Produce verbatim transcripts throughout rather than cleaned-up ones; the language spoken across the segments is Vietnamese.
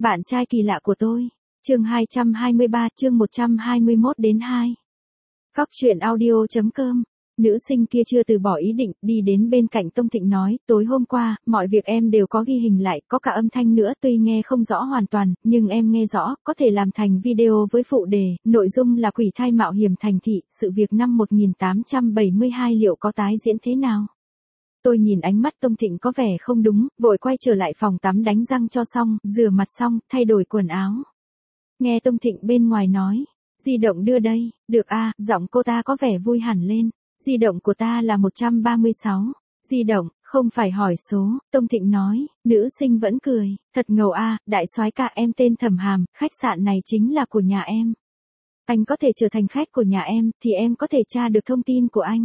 Bạn trai kỳ lạ của tôi. Chương hai trăm hai mươi ba, chương một trăm hai mươi mốt đến hai. Góc truyện audio.com. Nữ sinh kia chưa từ bỏ ý định, đi đến bên cạnh Tông Thịnh nói, tối hôm qua, mọi việc em đều có ghi hình lại, có cả âm thanh nữa, tuy nghe không rõ hoàn toàn, nhưng em nghe rõ, có thể làm thành video với phụ đề, nội dung là quỷ thai mạo hiểm thành thị, sự việc năm một nghìn tám trăm bảy mươi hai liệu có tái diễn thế nào? Tôi nhìn ánh mắt Tông Thịnh có vẻ không đúng, vội quay trở lại phòng tắm đánh răng cho xong, rửa mặt xong, thay đổi quần áo. Nghe Tông Thịnh bên ngoài nói, di động đưa đây, được a, giọng cô ta có vẻ vui hẳn lên. Di động của ta là một trăm ba mươi sáu. Di động, không phải hỏi số, Tông Thịnh nói, nữ sinh vẫn cười, thật ngầu a, đại soái ca, em tên Thẩm Hàm, khách sạn này chính là của nhà em. Anh có thể trở thành khách của nhà em, thì em có thể tra được thông tin của anh.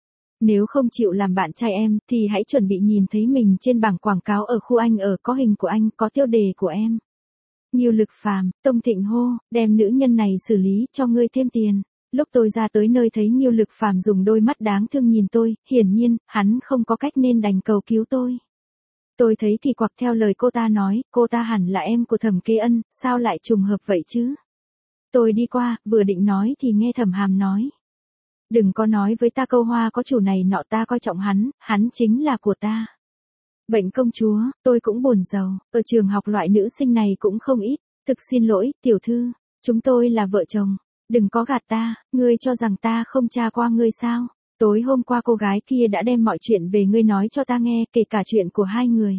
Nếu không chịu làm bạn trai em, thì hãy chuẩn bị nhìn thấy mình trên bảng quảng cáo ở khu anh ở, có hình của anh, có tiêu đề của em. Nhiều Lực Phàm, Tông Thịnh hô, đem nữ nhân này xử lý, cho ngươi thêm tiền. Lúc tôi ra tới nơi thấy Nghiêu Lực Phàm dùng đôi mắt đáng thương nhìn tôi, hiển nhiên, hắn không có cách nên đành cầu cứu tôi. Tôi thấy thì quặc theo lời cô ta nói, cô ta hẳn là em của Thẩm Kế Ân, sao lại trùng hợp vậy chứ? Tôi đi qua, vừa định nói thì nghe Thẩm Hàm nói. Đừng có nói với ta câu hoa có chủ này nọ, ta coi trọng hắn, hắn chính là của ta. Bệnh công chúa, tôi cũng buồn rầu, ở trường học loại nữ sinh này cũng không ít, thực xin lỗi, tiểu thư, chúng tôi là vợ chồng. Đừng có gạt ta, ngươi cho rằng ta không tra qua ngươi sao? Tối hôm qua cô gái kia đã đem mọi chuyện về ngươi nói cho ta nghe, kể cả chuyện của hai người.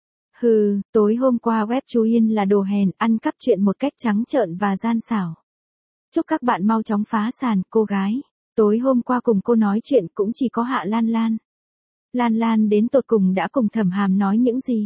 Hừ, tối hôm qua web chú Yên là đồ hèn, ăn cắp chuyện một cách trắng trợn và gian xảo. Chúc các bạn mau chóng phá sản, cô gái. Tối hôm qua cùng cô nói chuyện cũng chỉ có Hạ Lan Lan. Lan Lan đến tột cùng đã cùng Thẩm Hàm nói những gì?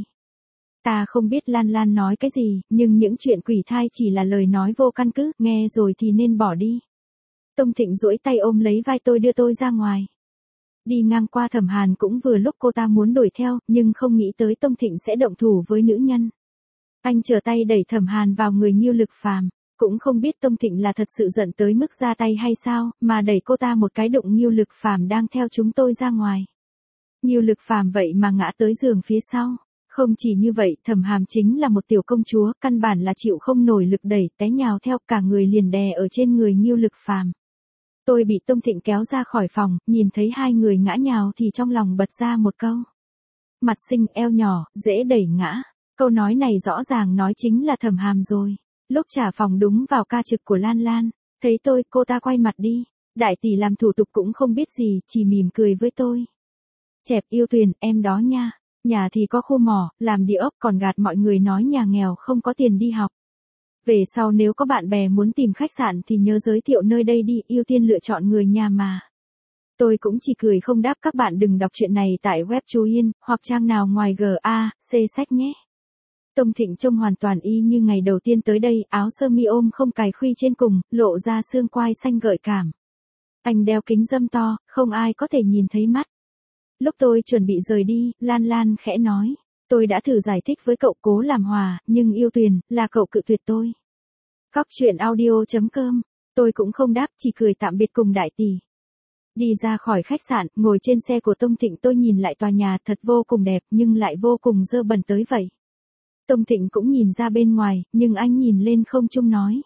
Ta không biết Lan Lan nói cái gì, nhưng những chuyện quỷ thai chỉ là lời nói vô căn cứ, nghe rồi thì nên bỏ đi. Tông Thịnh duỗi tay ôm lấy vai tôi đưa tôi ra ngoài. Đi ngang qua Thẩm Hàn cũng vừa lúc cô ta muốn đuổi theo, nhưng không nghĩ tới Tông Thịnh sẽ động thủ với nữ nhân. Anh trở tay đẩy Thẩm Hàn vào người Nghiêu Lực Phàm, cũng không biết Tông Thịnh là thật sự giận tới mức ra tay hay sao, mà đẩy cô ta một cái đụng Nghiêu Lực Phàm đang theo chúng tôi ra ngoài. Nghiêu Lực Phàm vậy mà ngã tới giường phía sau. Không chỉ như vậy, Thẩm Hàm chính là một tiểu công chúa, căn bản là chịu không nổi lực đẩy, té nhào theo, cả người liền đè ở trên người Nghiêu Lực Phàm. Tôi bị Tông Thịnh kéo ra khỏi phòng, nhìn thấy hai người ngã nhào thì trong lòng bật ra một câu. Mặt xinh, eo nhỏ, dễ đẩy ngã. Câu nói này rõ ràng nói chính là Thẩm Hàm rồi. Lúc trả phòng đúng vào ca trực của Lan Lan, thấy tôi, cô ta quay mặt đi. Đại tỷ làm thủ tục cũng không biết gì, chỉ mỉm cười với tôi. Chẹp yêu Tuyền, em đó nha. Nhà thì có khu mỏ, làm địa ốc, còn gạt mọi người nói nhà nghèo không có tiền đi học. Về sau nếu có bạn bè muốn tìm khách sạn thì nhớ giới thiệu nơi đây đi, ưu tiên lựa chọn người nhà mà. Tôi cũng chỉ cười không đáp, các bạn đừng đọc chuyện này tại web Chú Yên, hoặc trang nào ngoài giê a xê sách nhé. Tông Thịnh trông hoàn toàn y như ngày đầu tiên tới đây, áo sơ mi ôm không cài khuy trên cùng, lộ ra xương quai xanh gợi cảm. Anh đeo kính râm to, không ai có thể nhìn thấy mắt. Lúc tôi chuẩn bị rời đi, Lan Lan khẽ nói. Tôi đã thử giải thích với cậu, cố làm hòa, nhưng yêu Tuyền, là cậu cự tuyệt tôi. Góc truyện audio.com. Tôi cũng không đáp, chỉ cười tạm biệt cùng đại tỷ. Đi ra khỏi khách sạn, ngồi trên xe của Tông Thịnh, tôi nhìn lại tòa nhà, thật vô cùng đẹp, nhưng lại vô cùng dơ bẩn tới vậy. Tông Thịnh cũng nhìn ra bên ngoài, nhưng anh nhìn lên không trung nói.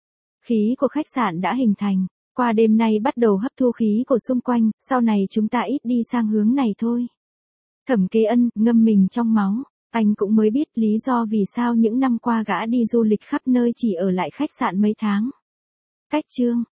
Khí của khách sạn đã hình thành. Qua đêm nay bắt đầu hấp thu khí của xung quanh, sau này chúng ta ít đi sang hướng này thôi. Thẩm Kế Ân, ngâm mình trong máu, anh cũng mới biết lý do vì sao những năm qua gã đi du lịch khắp nơi chỉ ở lại khách sạn mấy tháng. Cách chương.